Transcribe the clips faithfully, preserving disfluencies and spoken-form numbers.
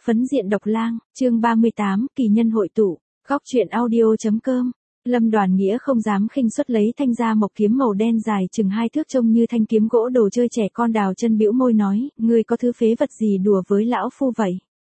Phấn diện độc lang, chương ba mươi tám, kỳ nhân hội tụ, góc truyện audio.com. Lâm Đoàn Nghĩa không dám khinh suất lấy thanh gia mộc kiếm màu đen dài chừng hai thước trông như thanh kiếm gỗ đồ chơi trẻ con. Đào Chân bĩu môi nói, ngươi có thứ phế vật gì đùa với lão phu vậy?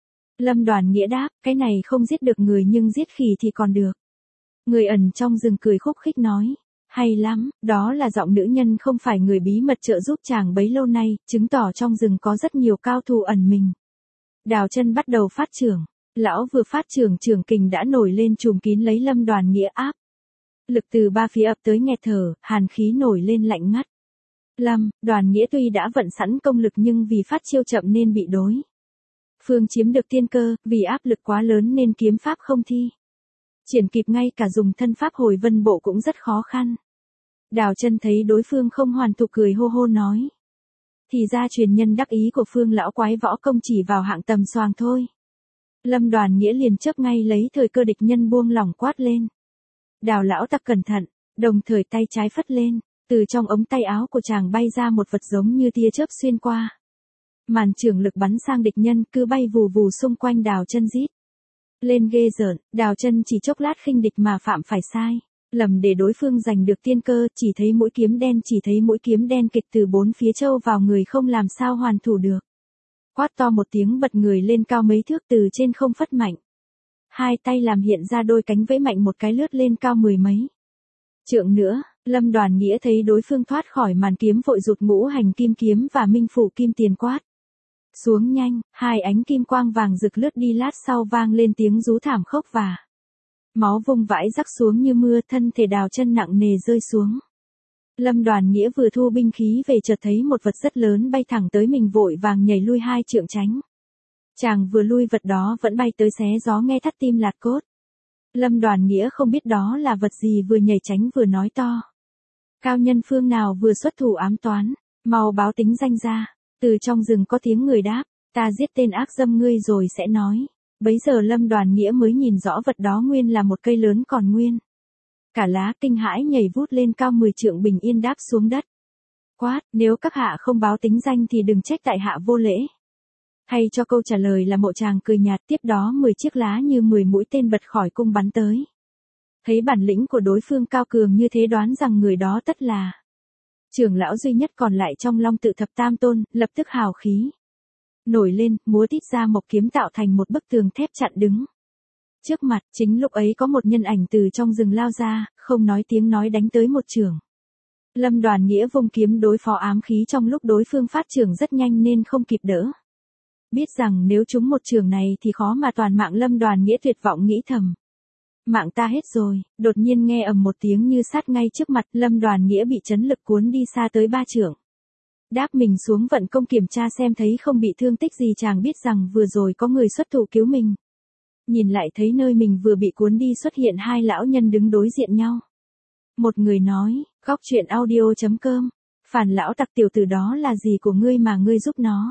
Lâm Đoàn Nghĩa đáp, cái này không giết được người nhưng giết khỉ thì còn được. Người ẩn trong rừng cười khúc khích nói, hay lắm, đó là giọng nữ nhân không phải người bí mật trợ giúp chàng bấy lâu nay, chứng tỏ trong rừng có rất nhiều cao thủ ẩn mình. Đào Chân bắt đầu phát trưởng. Lão vừa phát trưởng, trưởng kình đã nổi lên trùm kín lấy Lâm Đoàn Nghĩa áp. Lực từ ba phía ập tới nghẹt thở, hàn khí nổi lên lạnh ngắt. Lâm, Đoàn Nghĩa tuy đã vận sẵn công lực nhưng vì phát chiêu chậm nên bị đối phương chiếm được tiên cơ, vì áp lực quá lớn nên kiếm pháp không thi triển kịp, ngay cả dùng thân pháp hồi vân bộ cũng rất khó khăn. Đào Chân thấy đối phương không hoàn thủ cười hô hô nói. Thì ra truyền nhân đắc ý của Phương lão quái võ công chỉ vào hạng tầm xoàng thôi. Lâm Đoàn Nghĩa liền chớp ngay lấy thời cơ địch nhân buông lỏng quát lên. Đào lão tặc cẩn thận, đồng thời tay trái phất lên, từ trong ống tay áo của chàng bay ra một vật giống như tia chớp xuyên qua. Màn trường lực bắn sang địch nhân cứ bay vù vù xung quanh Đào Chân rít lên ghê rợn. Đào Chân chỉ chốc lát khinh địch mà phạm phải sai lầm để đối phương giành được tiên cơ, chỉ thấy mũi kiếm đen chỉ thấy mũi kiếm đen kịch từ bốn phía trâu vào người không làm sao hoàn thủ được. Quát to một tiếng bật người lên cao mấy thước từ trên không phất mạnh. Hai tay làm hiện ra đôi cánh vẫy mạnh một cái lướt lên cao mười mấy trượng nữa. Lâm Đoàn Nghĩa thấy đối phương thoát khỏi màn kiếm vội rụt ngũ hành kim kiếm và minh phủ kim tiền quát xuống nhanh, hai ánh kim quang vàng rực lướt đi, lát sau vang lên tiếng rú thảm khốc và máu vung vãi rắc xuống như mưa, thân thể Đào Chân nặng nề rơi xuống. Lâm Đoàn Nghĩa vừa thu binh khí về chợt thấy một vật rất lớn bay thẳng tới mình, vội vàng nhảy lui hai trượng tránh. Chàng vừa lui vật đó vẫn bay tới xé gió nghe thắt tim lạt cốt. Lâm Đoàn Nghĩa không biết đó là vật gì, vừa nhảy tránh vừa nói to. Cao nhân phương nào vừa xuất thủ ám toán, mau báo tính danh ra. Từ trong rừng có tiếng người đáp, ta giết tên ác dâm ngươi rồi sẽ nói. Bấy giờ Lâm Đoàn Nghĩa mới nhìn rõ vật đó nguyên là một cây lớn còn nguyên cả lá, kinh hãi nhảy vút lên cao mười trượng, bình yên đáp xuống đất. Quát, nếu các hạ không báo tính danh thì đừng trách tại hạ vô lễ. Hay cho câu trả lời là Mộ Tràng cười nhạt, tiếp đó mười chiếc lá như mười mũi tên bật khỏi cung bắn tới. Thấy bản lĩnh của đối phương cao cường như thế, đoán rằng người đó tất là trưởng lão duy nhất còn lại trong Long Tự Thập Tam Tôn, lập tức hào khí nổi lên, múa tít ra mộc kiếm tạo thành một bức tường thép chặn đứng trước mặt. Chính lúc ấy có một nhân ảnh từ trong rừng lao ra, không nói tiếng nói đánh tới một chưởng. Lâm Đoàn Nghĩa vung kiếm đối phó ám khí trong lúc đối phương phát chưởng rất nhanh nên không kịp đỡ. Biết rằng nếu trúng một chưởng này thì khó mà toàn mạng, Lâm Đoàn Nghĩa tuyệt vọng nghĩ thầm. Mạng ta hết rồi. Đột nhiên nghe ầm một tiếng như sát ngay trước mặt, Lâm Đoàn Nghĩa bị chấn lực cuốn đi xa tới ba trượng. Đáp mình xuống vận công kiểm tra xem thấy không bị thương tích gì, chàng biết rằng vừa rồi có người xuất thủ cứu mình. Nhìn lại thấy nơi mình vừa bị cuốn đi xuất hiện hai lão nhân đứng đối diện nhau. Một người nói, góc truyện audio.com, Phản lão tặc tiểu tử đó là gì của ngươi mà ngươi giúp nó?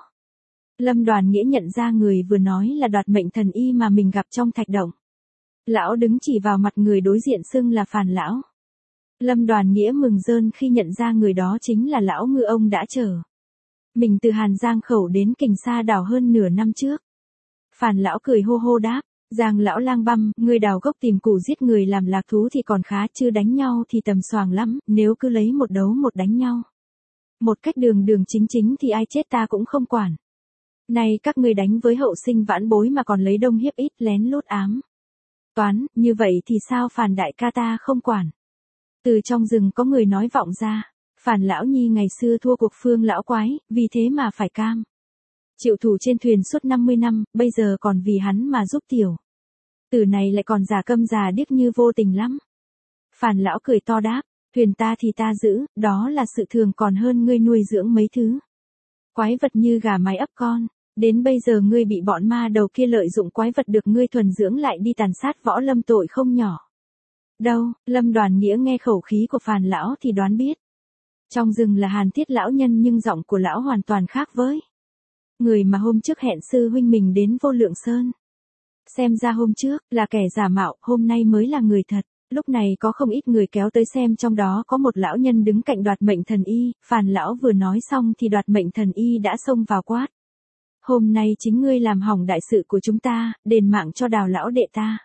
Lâm Đoàn Nghĩa nhận ra người vừa nói là Đoạt Mệnh Thần Y mà mình gặp trong thạch động. Lão đứng chỉ vào mặt người đối diện xưng là Phản lão. Lâm Đoàn Nghĩa mừng rơn khi nhận ra người đó chính là lão ngư ông đã chở mình từ Hàn Giang khẩu đến Kình Sa đảo hơn nửa năm trước. Phản lão cười hô hô đáp, Giang lão lang băm, ngươi đào gốc tìm củ giết người làm lạc thú thì còn khá, chứ đánh nhau thì tầm xoàng lắm, nếu cứ lấy một đấu một đánh nhau một cách đường đường chính chính thì ai chết ta cũng không quản. Này các ngươi đánh với hậu sinh vãn bối mà còn lấy đông hiếp ít, lén lút ám toán, như vậy thì sao Phản đại ca ta không quản? Từ trong rừng có người nói vọng ra, Phản lão nhi ngày xưa thua cuộc Phương lão quái, vì thế mà phải cam chịu thủ trên thuyền suốt năm mươi năm, bây giờ còn vì hắn mà giúp tiểu tử này lại còn giả câm già điếc như vô tình lắm. Phản lão cười to đáp, thuyền ta thì ta giữ, đó là sự thường, còn hơn ngươi nuôi dưỡng mấy thứ quái vật như gà mái ấp con. Đến bây giờ ngươi bị bọn ma đầu kia lợi dụng quái vật được ngươi thuần dưỡng lại đi tàn sát võ lâm, tội không nhỏ đâu. Lâm Đoàn Nghĩa nghe khẩu khí của Phàn lão thì đoán biết trong rừng là Hàn Thiết lão nhân, nhưng giọng của lão hoàn toàn khác với người mà hôm trước hẹn sư huynh mình đến Vô Lượng Sơn. Xem ra hôm trước là kẻ giả mạo, hôm nay mới là người thật. Lúc này có không ít người kéo tới xem, trong đó có một lão nhân đứng cạnh Đoạt Mệnh Thần Y. Phàn lão vừa nói xong thì Đoạt Mệnh Thần Y đã xông vào quát. Hôm nay chính ngươi làm hỏng đại sự của chúng ta, đền mạng cho Đào lão đệ ta.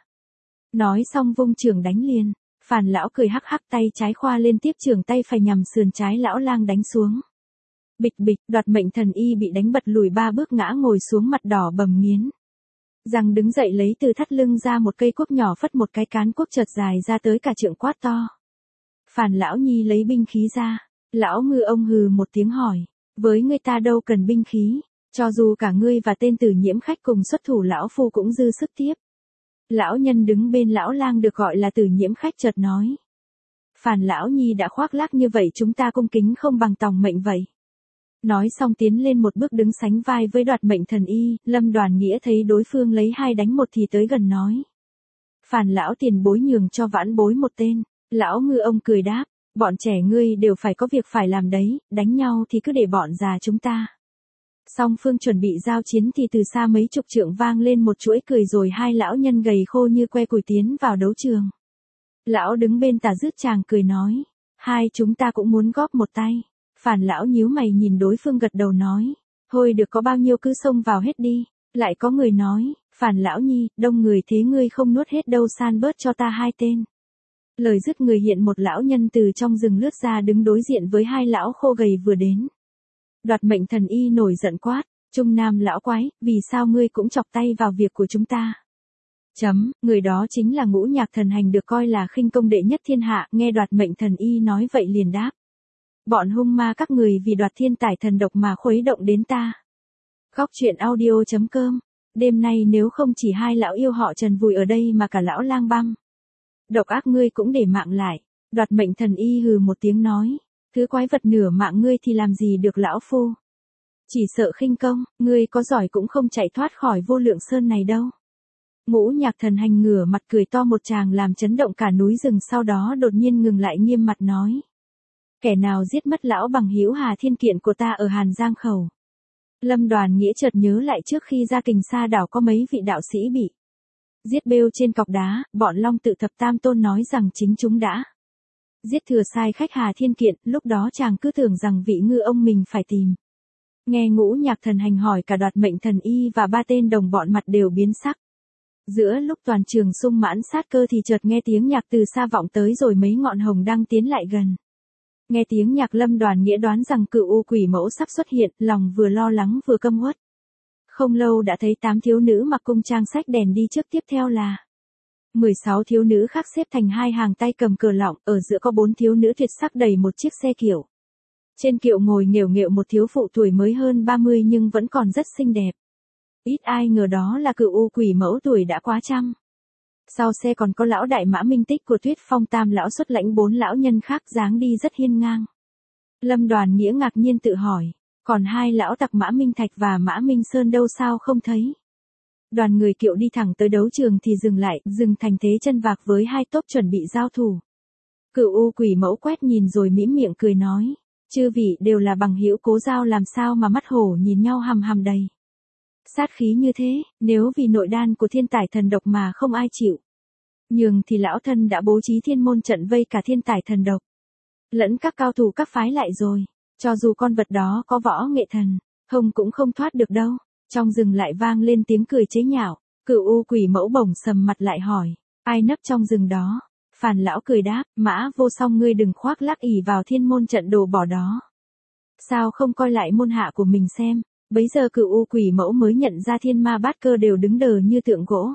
Nói xong vung trường đánh liền. Phàn lão cười hắc hắc, tay trái khoa lên tiếp trường, tay phải nhằm sườn trái lão lang đánh xuống. Bịch bịch, Đoạt Mệnh Thần Y bị đánh bật lùi ba bước, ngã ngồi xuống, mặt đỏ bầm nghiến. Răng đứng dậy lấy từ thắt lưng ra một cây cuốc nhỏ, phất một cái, cán cuốc chợt dài ra tới cả trượng, quát to. Phàn lão nhi lấy binh khí ra. Lão ngư ông hừ một tiếng hỏi. Với ngươi ta đâu cần binh khí. Cho dù cả ngươi và tên Tử Nhiễm khách cùng xuất thủ, lão phu cũng dư sức tiếp. Lão nhân đứng bên lão lang được gọi là Tử Nhiễm khách chợt nói. Phàn lão nhi đã khoác lác như vậy, chúng ta cung kính không bằng tòng mệnh vậy. Nói xong tiến lên một bước, đứng sánh vai với Đoạt Mệnh Thần Y. Lâm Đoàn Nghĩa thấy đối phương lấy hai đánh một thì tới gần nói. Phàn lão tiền bối nhường cho vãn bối một tên. Lão ngư ông cười đáp. Bọn trẻ ngươi đều phải có việc phải làm đấy, đánh nhau thì cứ để bọn già chúng ta. Song phương chuẩn bị giao chiến thì từ xa mấy chục trượng vang lên một chuỗi cười, rồi hai lão nhân gầy khô như que củi tiến vào đấu trường. Lão đứng bên tà rứt chàng cười nói. Hai chúng ta cũng muốn góp một tay. Phàn lão nhíu mày nhìn đối phương gật đầu nói. Thôi được, có bao nhiêu cứ xông vào hết đi. Lại có người nói. Phàn lão nhi, đông người thế ngươi không nuốt hết đâu, san bớt cho ta hai tên. Lời dứt người hiện một lão nhân từ trong rừng lướt ra, đứng đối diện với hai lão khô gầy vừa đến. Đoạt Mệnh Thần Y nổi giận quát. Trung Nam lão quái, vì sao ngươi cũng chọc tay vào việc của chúng ta? Chấm, người đó chính là Ngũ Nhạc Thần Hành, được coi là khinh công đệ nhất thiên hạ. Nghe Đoạt Mệnh Thần Y nói vậy liền đáp. Bọn hung ma các người vì đoạt thiên tài thần độc mà khuấy động đến ta. Góc truyện audio chấm com. Đêm nay nếu không chỉ hai lão yêu họ Trần vùi ở đây mà cả lão lang băm. Độc ác ngươi cũng để mạng lại. Đoạt Mệnh Thần Y hừ một tiếng nói. Thứ quái vật nửa mạng ngươi thì làm gì được lão phu. Chỉ sợ khinh công, ngươi có giỏi cũng không chạy thoát khỏi Vô Lượng Sơn này đâu. Ngũ Nhạc Thần Hành ngửa mặt cười to một tràng làm chấn động cả núi rừng, sau đó đột nhiên ngừng lại, nghiêm mặt nói. Kẻ nào giết mất lão bằng hữu Hà Thiên Kiện của ta ở Hàn Giang Khẩu? Lâm Đoàn Nghĩa chợt nhớ lại trước khi ra Kình Sa đảo có mấy vị đạo sĩ bị giết bêu trên cọc đá, bọn Long Tự Thập Tam Tôn nói rằng chính chúng đã giết thừa sai khách Hà Thiên Kiện, lúc đó chàng cứ tưởng rằng vị ngư ông mình phải tìm. Nghe Ngũ Nhạc Thần Hành hỏi, cả Đoạt Mệnh Thần Y và ba tên đồng bọn mặt đều biến sắc. Giữa lúc toàn trường sung mãn sát cơ thì chợt nghe tiếng nhạc từ xa vọng tới, rồi mấy ngọn hồng đăng tiến lại gần. Nghe tiếng nhạc, Lâm Đoàn Nghĩa đoán rằng Cửu U Quỷ Mẫu sắp xuất hiện, lòng vừa lo lắng vừa căm uất. Không lâu đã thấy tám thiếu nữ mặc cung trang xách đèn đi trước, tiếp theo là mười sáu thiếu nữ khác xếp thành hai hàng, tay cầm cờ lọng, ở giữa có bốn thiếu nữ tuyệt sắc đẩy một chiếc xe kiệu. Trên kiệu ngồi nghều nghệu một thiếu phụ tuổi mới hơn ba mươi nhưng vẫn còn rất xinh đẹp. Ít ai ngờ đó là Cửu U Quỷ Mẫu tuổi đã quá trăm. Sau xe còn có lão đại Mã Minh Tích của Tuyết Phong Tam lão xuất lãnh bốn lão nhân khác, dáng đi rất hiên ngang. Lâm Đoàn Nghĩa ngạc nhiên tự hỏi, còn hai lão tặc Mã Minh Thạch và Mã Minh Sơn đâu, sao không thấy? Đoàn người kiệu đi thẳng tới đấu trường thì dừng lại, dừng thành thế chân vạc với hai tốp chuẩn bị giao thủ. Cửu U Quỷ Mẫu quét nhìn rồi mỉm miệng cười nói, chư vị đều là bằng hữu cố giao, làm sao mà mắt hổ nhìn nhau hằm hằm đầy sát khí như thế, nếu vì nội đan của thiên tài thần độc mà không ai chịu nhường thì lão thân đã bố trí thiên môn trận vây cả thiên tài thần độc lẫn các cao thủ các phái lại rồi, cho dù con vật đó có võ nghệ thần hồng cũng không thoát được đâu. Trong rừng lại vang lên tiếng cười chế nhạo. Cửu U Quỷ Mẫu bỗng sầm mặt lại hỏi, ai nấp trong rừng đó? Phàn lão cười đáp, Mã Vô Song, ngươi đừng khoác lác ỷ vào thiên môn trận đồ bỏ đó. Sao không coi lại môn hạ của mình xem? Bấy giờ Cửu U Quỷ Mẫu mới nhận ra thiên ma bát cơ đều đứng đờ như tượng gỗ.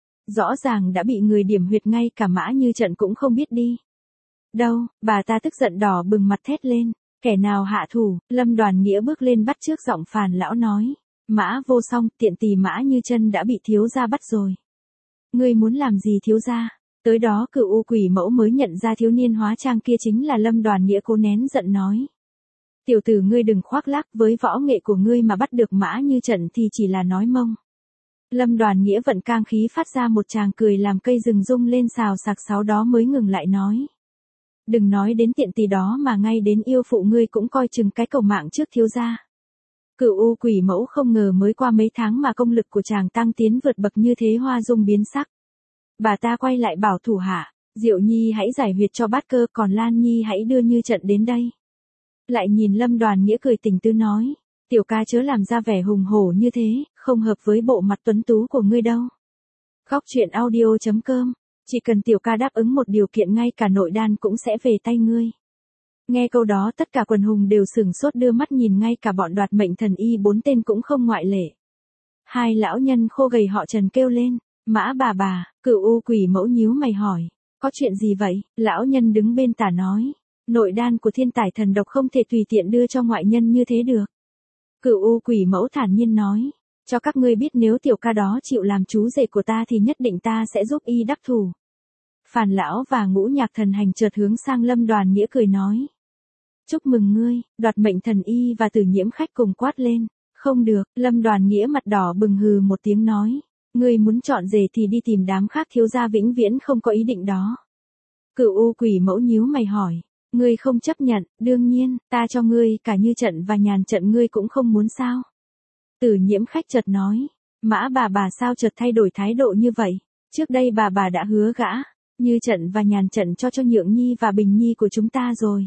Rõ ràng đã bị người điểm huyệt, ngay cả Mã Như Trận cũng không biết đi đâu. Bà ta tức giận đỏ bừng mặt thét lên, kẻ nào hạ thủ? Lâm Đoàn Nghĩa bước lên bắt trước giọng Phàn lão nói, Mã Vô Song, tiện tỳ Mã Như Chân đã bị thiếu gia bắt rồi. Ngươi muốn làm gì thiếu gia? Tới đó Cửu U Quỷ Mẫu mới nhận ra thiếu niên hóa trang kia chính là Lâm Đoàn Nghĩa, cố nén giận nói, tiểu tử ngươi đừng khoác lác, với võ nghệ của ngươi mà bắt được Mã Như Trận thì chỉ là nói mông. Lâm Đoàn Nghĩa vận cang khí phát ra một tràng cười làm cây rừng rung lên xào xạc, sau đó mới ngừng lại nói, đừng nói đến tiện tỳ đó mà ngay đến yêu phụ ngươi cũng coi chừng cái cầu mạng trước thiếu gia. Cửu U Quỷ Mẫu không ngờ mới qua mấy tháng mà công lực của chàng tăng tiến vượt bậc như thế, hoa dung biến sắc. Bà ta quay lại bảo thủ hạ, Diệu Nhi hãy giải huyệt cho bát cơ, còn Lan Nhi hãy đưa Như Trận đến đây. Lại nhìn Lâm Đoàn Nghĩa cười tình tứ nói, Tiểu ca chớ làm ra vẻ hùng hổ như thế, không hợp với bộ mặt tuấn tú của ngươi đâu. Góc truyện audio chấm com, chỉ cần tiểu ca đáp ứng một điều kiện ngay cả nội đan cũng sẽ về tay ngươi. Nghe câu đó tất cả quần hùng đều sửng sốt đưa mắt nhìn, ngay cả bọn đoạt mệnh thần y bốn tên cũng không ngoại lệ. Hai lão nhân khô gầy họ Trần kêu lên, Mã bà bà. Cửu U Quỷ Mẫu nhíu mày hỏi, có chuyện gì vậy? Lão nhân đứng bên tả nói, nội đan của thiên tài thần độc không thể tùy tiện đưa cho ngoại nhân như thế được. Cửu U Quỷ Mẫu thản nhiên nói, cho các ngươi biết nếu tiểu ca đó chịu làm chú rể của ta thì nhất định ta sẽ giúp y đắc thủ. Phàn lão và Ngũ Nhạc Thần Hành chợt hướng sang Lâm Đoàn Nghĩa cười nói, chúc mừng ngươi. Đoạt mệnh thần y và Tử Nhiễm Khách cùng quát lên, không được. Lâm Đoàn Nghĩa mặt đỏ bừng hừ một tiếng nói, ngươi muốn chọn rể thì đi tìm đám khác, thiếu gia vĩnh viễn không có ý định đó. Cửu U Quỷ Mẫu nhíu mày hỏi, ngươi không chấp nhận? Đương nhiên, ta cho ngươi cả Như Trận và Nhàn Trận ngươi cũng không muốn sao? Tử Nhiễm Khách chợt nói, Mã bà bà sao chợt thay đổi thái độ như vậy? Trước đây bà bà đã hứa gã Như Trận và Nhàn Trận cho cho Nhượng Nhi và Bình Nhi của chúng ta rồi.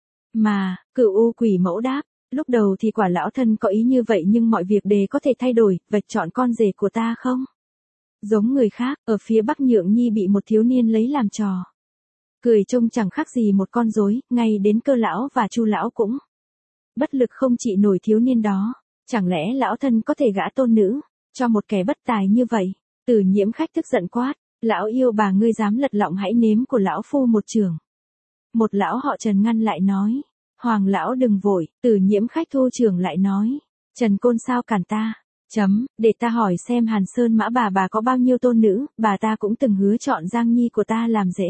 Mà, Cửu U Quỷ Mẫu đáp, lúc đầu thì quả lão thân có ý như vậy nhưng mọi việc đều có thể thay đổi, vạch chọn con rể của ta không? Giống người khác, ở phía Bắc Nhượng Nhi bị một thiếu niên lấy làm trò. Cười trông chẳng khác gì một con rối, ngay đến Cơ lão và Chu lão cũng bất lực không trị nổi thiếu niên đó. Chẳng lẽ lão thân có thể gả tôn nữ cho một kẻ bất tài như vậy? Tử Nhiễm Khách tức giận quát, lão yêu bà ngươi dám lật lọng hãy nếm của lão phu một chưởng. Một lão họ Trần ngăn lại nói, Hoàng lão đừng vội. Tử Nhiễm Khách thu chưởng lại nói, Trần Côn sao cản ta? Chấm, để ta hỏi xem Hàn Sơn Mã bà bà có bao nhiêu tôn nữ, bà ta cũng từng hứa chọn Giang Nhi của ta làm dễ.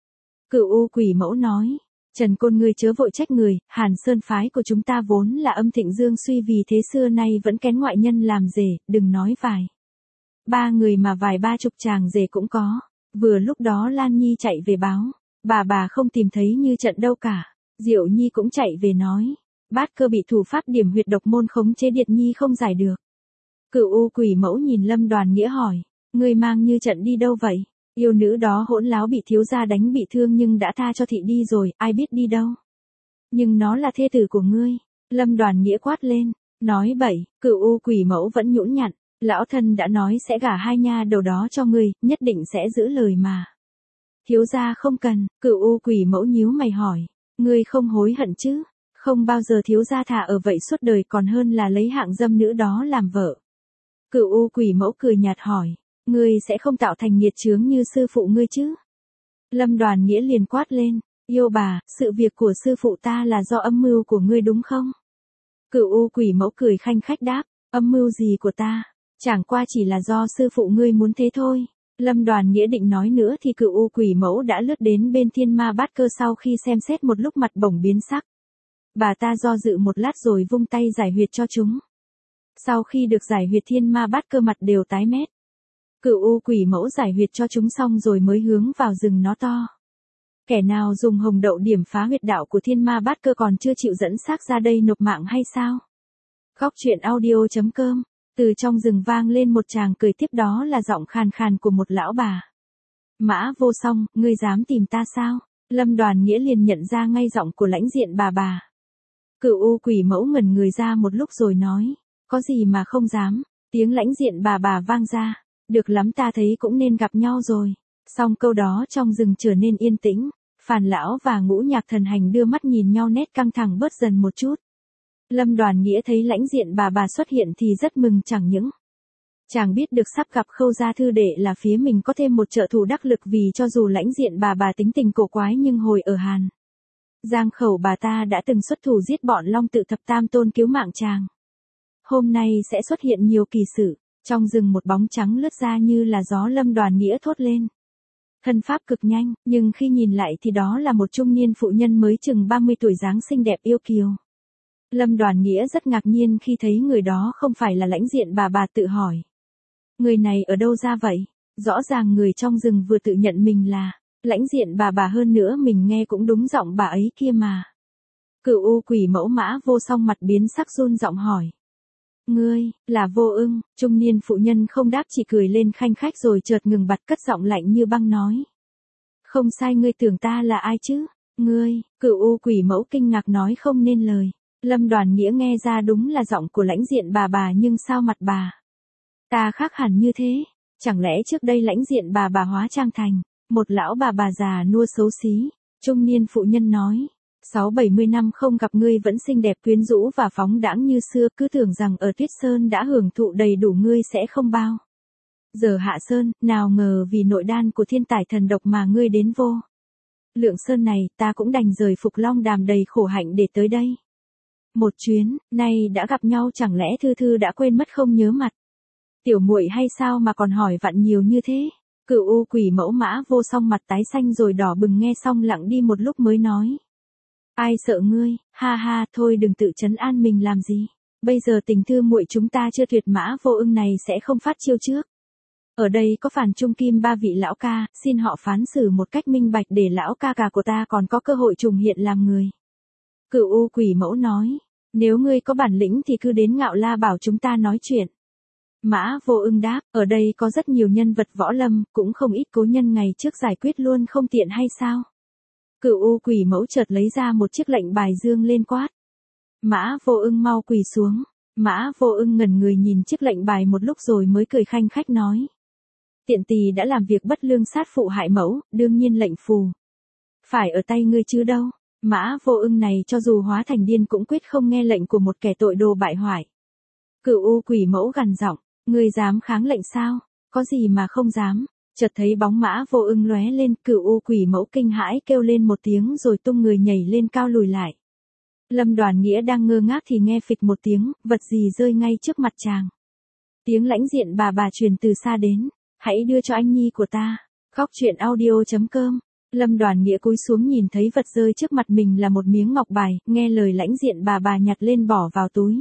Cửu U Quỷ Mẫu nói, Trần Côn ngươi chớ vội trách người, Hàn Sơn phái của chúng ta vốn là âm thịnh dương suy, vì thế xưa nay vẫn kén ngoại nhân làm rể, đừng nói vài ba người mà vài ba chục chàng rể cũng có. Vừa lúc đó Lan Nhi chạy về báo, bà bà không tìm thấy Như Trận đâu cả. Diệu Nhi cũng chạy về nói, Bát Cơ bị thủ pháp điểm huyệt độc môn khống chế Điệt Nhi không giải được. Cửu U Quỷ Mẫu nhìn Lâm Đoàn Nghĩa hỏi, ngươi mang Như Trận đi đâu vậy? Yêu nữ đó hỗn láo bị thiếu gia đánh bị thương nhưng đã tha cho thị đi rồi, ai biết đi đâu. Nhưng nó là thê tử của ngươi. Lâm Đoàn Nghĩa quát lên, nói bậy. Cửu U Quỷ Mẫu vẫn nhũn nhặn, lão thân đã nói sẽ gả hai nha đầu đó cho ngươi, nhất định sẽ giữ lời mà. Thiếu gia không cần. Cửu U Quỷ Mẫu nhíu mày hỏi, ngươi không hối hận chứ? Không bao giờ thiếu gia thà ở vậy suốt đời còn hơn là lấy hạng dâm nữ đó làm vợ. Cửu U Quỷ Mẫu cười nhạt hỏi, ngươi sẽ không tạo thành nghiệt chướng như sư phụ ngươi chứ? Lâm Đoàn Nghĩa liền quát lên, yêu bà, sự việc của sư phụ ta là do âm mưu của ngươi đúng không? Cửu U Quỷ Mẫu cười khanh khách đáp, âm mưu gì của ta? Chẳng qua chỉ là do sư phụ ngươi muốn thế thôi. Lâm Đoàn Nghĩa định nói nữa thì Cửu U Quỷ Mẫu đã lướt đến bên Thiên Ma Bát Cơ, sau khi xem xét một lúc mặt bỗng biến sắc. Bà ta do dự một lát rồi vung tay giải huyệt cho chúng. Sau khi được giải huyệt Thiên Ma Bát Cơ mặt đều tái mét. Cửu U Quỷ Mẫu giải huyệt cho chúng xong rồi mới hướng vào rừng nó to. Kẻ nào dùng hồng đậu điểm phá huyệt đạo của Thiên Ma Bát Cơ còn chưa chịu dẫn xác ra đây nộp mạng hay sao? Góc truyện audio chấm com. Từ trong rừng vang lên một tràng cười, tiếp đó là giọng khàn khàn của một lão bà. Mã Vô Song, ngươi dám tìm ta sao? Lâm Đoàn Nghĩa liền nhận ra ngay giọng của lãnh diện bà bà. Cửu U Quỷ Mẫu ngẩn người ra một lúc rồi nói, có gì mà không dám? Tiếng lãnh diện bà bà vang ra, được lắm, ta thấy cũng nên gặp nhau rồi. Xong câu đó trong rừng trở nên yên tĩnh, Phàn lão và Ngũ Nhạc Thần Hành đưa mắt nhìn nhau, nét căng thẳng bớt dần một chút. Lâm Đoàn Nghĩa thấy lãnh diện bà bà xuất hiện thì rất mừng, chẳng những chàng biết được sắp gặp Khâu gia thư đệ là phía mình có thêm một trợ thủ đắc lực, vì cho dù lãnh diện bà bà tính tình cổ quái nhưng hồi ở Hàn Giang khẩu bà ta đã từng xuất thủ giết bọn Long Tự Thập Tam Tôn cứu mạng chàng. Hôm nay sẽ xuất hiện nhiều kỳ sự. Trong rừng một bóng trắng lướt ra như là gió, Lâm Đoàn Nghĩa thốt lên. Thân pháp cực nhanh, nhưng khi nhìn lại thì đó là một trung niên phụ nhân mới chừng ba mươi tuổi, dáng xinh đẹp yêu kiều. Lâm Đoàn Nghĩa rất ngạc nhiên khi thấy người đó không phải là lãnh diện bà bà, tự hỏi. Người này ở đâu ra vậy? Rõ ràng người trong rừng vừa tự nhận mình là lãnh diện bà bà, hơn nữa mình nghe cũng đúng giọng bà ấy kia mà. Cửu U Quỷ Mẫu Mã Vô Song mặt biến sắc run giọng hỏi. Ngươi, là Vô Ưng? Trung niên phụ nhân không đáp, chỉ cười lên khanh khách rồi chợt ngừng bặt, cất giọng lạnh như băng nói. Không sai, ngươi tưởng ta là ai chứ? Ngươi, Cửu U Quỷ Mẫu kinh ngạc nói không nên lời. Lâm Đoàn Nghĩa nghe ra đúng là giọng của lãnh diện bà bà nhưng sao mặt bà ta khác hẳn như thế, chẳng lẽ trước đây lãnh diện bà bà hóa trang thành một lão bà bà già nua xấu xí. Trung niên phụ nhân nói, sáu bảy mươi năm không gặp ngươi vẫn xinh đẹp quyến rũ và phóng đãng như xưa, cứ tưởng rằng ở Tuyết Sơn đã hưởng thụ đầy đủ ngươi sẽ không bao giờ hạ sơn, nào ngờ vì nội đan của thiên tài thần độc mà ngươi đến vô Lượng Sơn này, ta cũng đành rời Phục Long Đàm đầy khổ hạnh để tới đây. Một chuyến, nay đã gặp nhau chẳng lẽ Thư Thư đã quên mất không nhớ mặt. Tiểu muội hay sao mà còn hỏi vặn nhiều như thế? Cửu U Quỷ Mẫu Mã Vô Song mặt tái xanh rồi đỏ bừng nghe xong lặng đi một lúc mới nói. Ai sợ ngươi, ha ha, thôi đừng tự trấn an mình làm gì. Bây giờ tình Thư muội chúng ta chưa tuyệt, Mã Vô Ưng này sẽ không phát chiêu trước. Ở đây có phản trung kim ba vị lão ca, xin họ phán xử một cách minh bạch để lão ca ca của ta còn có cơ hội trùng hiện làm người. Cửu U Quỷ Mẫu nói, nếu ngươi có bản lĩnh thì cứ đến Ngạo La bảo chúng ta nói chuyện. Mã Vô Ưng đáp, ở đây có rất nhiều nhân vật võ lâm, cũng không ít cố nhân ngày trước giải quyết luôn không tiện hay sao? Cửu U Quỷ Mẫu chợt lấy ra một chiếc lệnh bài dương lên quát. Mã Vô Ưng mau quỳ xuống. Mã Vô Ưng ngẩn người nhìn chiếc lệnh bài một lúc rồi mới cười khanh khách nói. Tiện tỳ đã làm việc bất lương sát phụ hại mẫu, đương nhiên lệnh phù phải ở tay ngươi chứ đâu. Mã Vô Ưng này cho dù hóa thành điên cũng quyết không nghe lệnh của một kẻ tội đồ bại hoại. Cửu U Quỷ Mẫu gằn giọng, ngươi dám kháng lệnh sao? Có gì mà không dám? Chợt thấy bóng Mã Vô Ưng lóe lên, Cửu U Quỷ Mẫu kinh hãi kêu lên một tiếng rồi tung người nhảy lên cao lùi lại. Lâm Đoàn Nghĩa đang ngơ ngác thì nghe phịch một tiếng, vật gì rơi ngay trước mặt chàng. Tiếng lãnh diện bà bà truyền từ xa đến, hãy đưa cho anh nhi của ta. Khóc chuyện audio chấm com. Lâm Đoàn Nghĩa cúi xuống nhìn thấy vật rơi trước mặt mình là một miếng ngọc bài, nghe lời lãnh diện bà bà nhặt lên bỏ vào túi.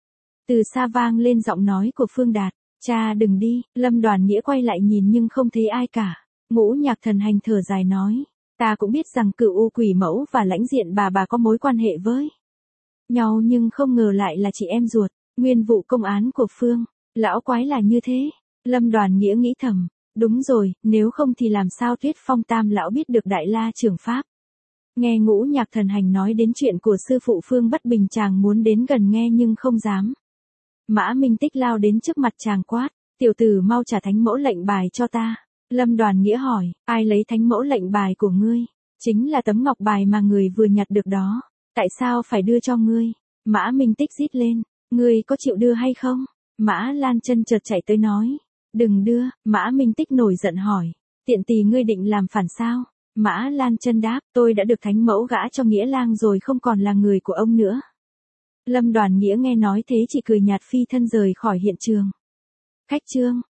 Từ xa vang lên giọng nói của Phương Đạt, cha đừng đi. Lâm Đoàn Nghĩa quay lại nhìn nhưng không thấy ai cả. Ngũ Nhạc Thần Hành thở dài nói, ta cũng biết rằng Cửu U Quỷ Mẫu và lãnh diện bà bà có mối quan hệ với nhau nhưng không ngờ lại là chị em ruột. Nguyên vụ công án của Phương lão quái là như thế. Lâm Đoàn Nghĩa nghĩ thầm, đúng rồi, nếu không thì làm sao Tuyết Phong Tam lão biết được Đại La Trường Pháp. Nghe Ngũ Nhạc Thần Hành nói đến chuyện của sư phụ Phương Bất Bình, chàng muốn đến gần nghe nhưng không dám. Mã Minh Tích lao đến trước mặt chàng quát, tiểu tử mau trả thánh mẫu lệnh bài cho ta. Lâm Đoàn Nghĩa hỏi, ai lấy thánh mẫu lệnh bài của ngươi? Chính là tấm ngọc bài mà người vừa nhặt được đó. Tại sao phải đưa cho ngươi? Mã Minh Tích rít lên, ngươi có chịu đưa hay không? Mã Lan Chân chợt chạy tới nói, đừng đưa. Mã Minh Tích nổi giận hỏi, tiện tỳ ngươi định làm phản sao? Mã Lan Chân đáp, tôi đã được thánh mẫu gả cho Nghĩa lang rồi, không còn là người của ông nữa. Lâm Đoàn Nghĩa nghe nói thế chỉ cười nhạt phi thân rời khỏi hiện trường. Khách trương.